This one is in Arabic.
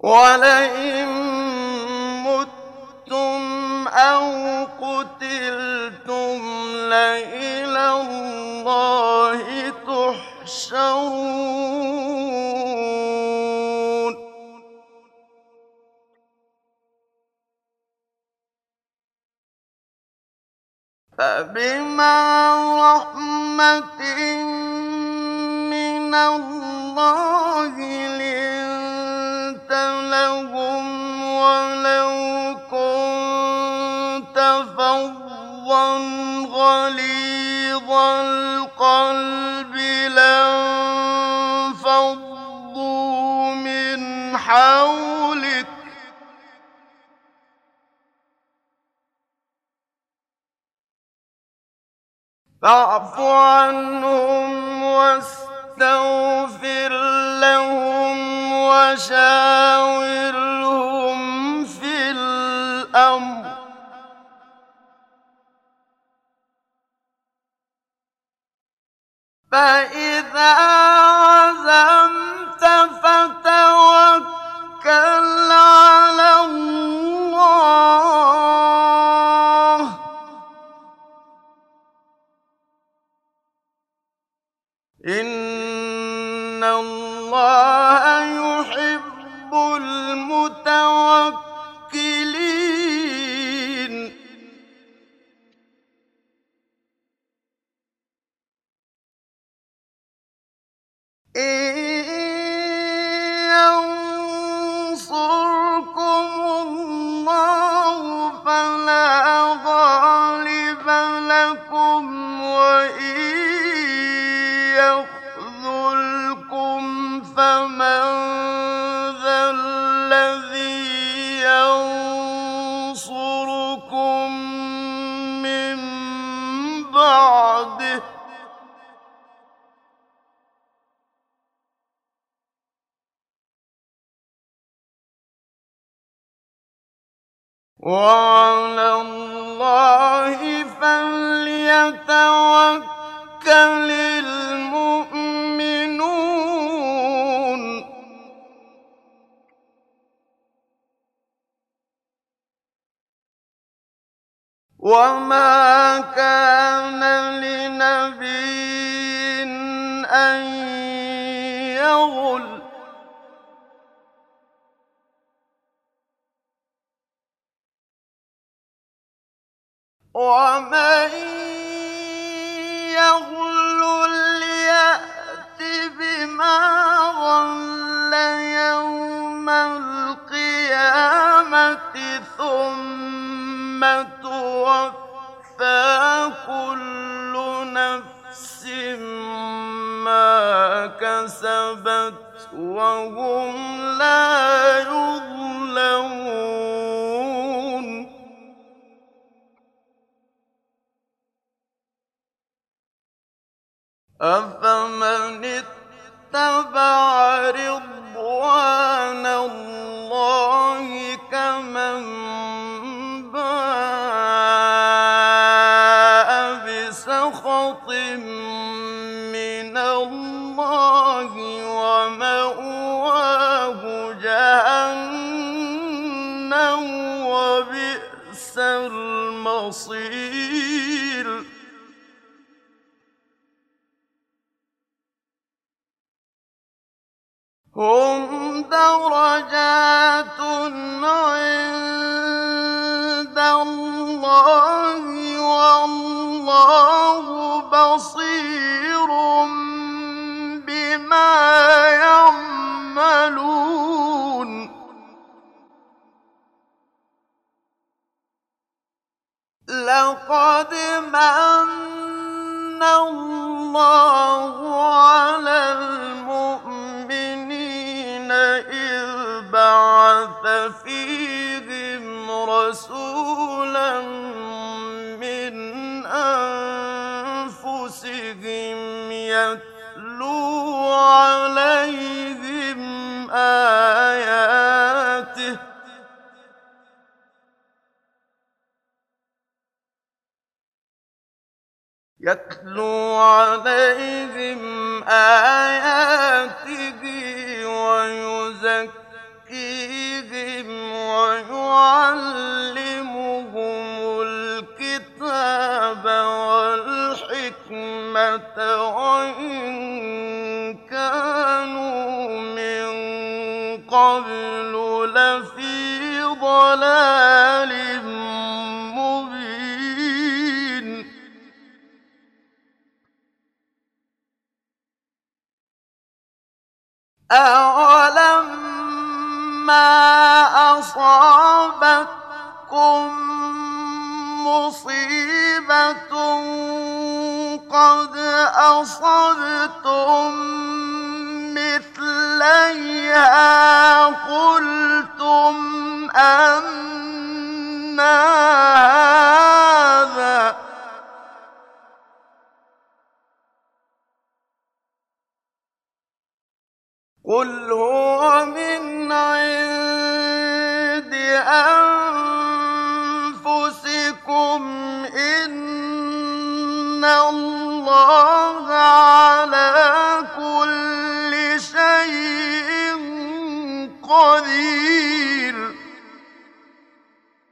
وَلَئِن مُّتُّمْ أَوْ قُتِلْتُمْ لَإِلَى اللَّهِ تُحْشَرُونَ فَبِمَا رَحْمَةٍ مِّنَ اللَّهِ لِنتَ لَهُمْ وَلَوْ كُنتَ فَظًّا غَلِيظَ الْقَلْبِ لَانفَضُّوا مِنْ حَوْلِكَ فاعف عنهم واستغفر لهم وشاورهم في الأمر فإذا عزمت فتوكل على الله إِنَّ اللَّهَ يُحِبُّ الْمُتَوَكِّلِينَ إِن يَنصُرْكُمُ اللَّهُ فَلَا غَالِبَ لَكُمْ وَإِن يَخْذُلْكُمْ فَمَن ذَا الَّذِي يَنصُرُكُم مِّن بَعْدِهِ ۗ وَعَلَى اللَّهِ فَلْيَتَوَكَّلِ الْمُؤْمِنُونَ وَمَا كَانَ لِنَبِيٍّ أَن يَغُلَّ وَمَن يَغْلُلْ يَأْتِ بِمَا غَلَّ يَوْمَ الْقِيَامَةِ ثُمَّ تُوَفَّىٰ كُلُّ نَفْسٍ مَّا كَسَبَتْ وَهُمْ لَا يُظْلَمُونَ أَفَمَنِ اتَّبَعَ رِضْوَانَ اللَّهِ كَمَن بَاءَ بِسَخَطٍ مِّنَ اللَّهِ وَمَأْوَاهُ جَهَنَّمُ وَبِئْسَ الْمَصِيرُ هُمْ دَرَجَاتٌ عِندَ اللَّهِ وَاللَّهُ بَصِيرٌ بِمَا يَعْمَلُونَ لَقَدْ مَنَّ اللَّهُ عَلَى الْمُؤْمِنِينَ إِذْ بَعَثَ فِيهِمْ رَسُولًا مِّنْ أَنفُسِهِمْ يَتْلُو عَلَيْهِمْ آيَاتِهِ وَيُزَكِّيهِمْ وَإِن كَانُوا مِن قَبْلُ لَفِي ضَلَالٍ مُّبِينٍ أَوَلَمَّا أَصَابَتْكُم مُّصِيبَةٌ قَدْ أَصَبْتُم مِّثْلَيْهَا قُلْتُمْ أَنَّىٰ هَٰذَا ۖ قُلْ هُوَ مِنْ عِندِ أَنفُسِكُمْ ۗ إِنَّ اللَّهَ عَلَىٰ كُلِّ شَيْءٍ قَدِيرٌ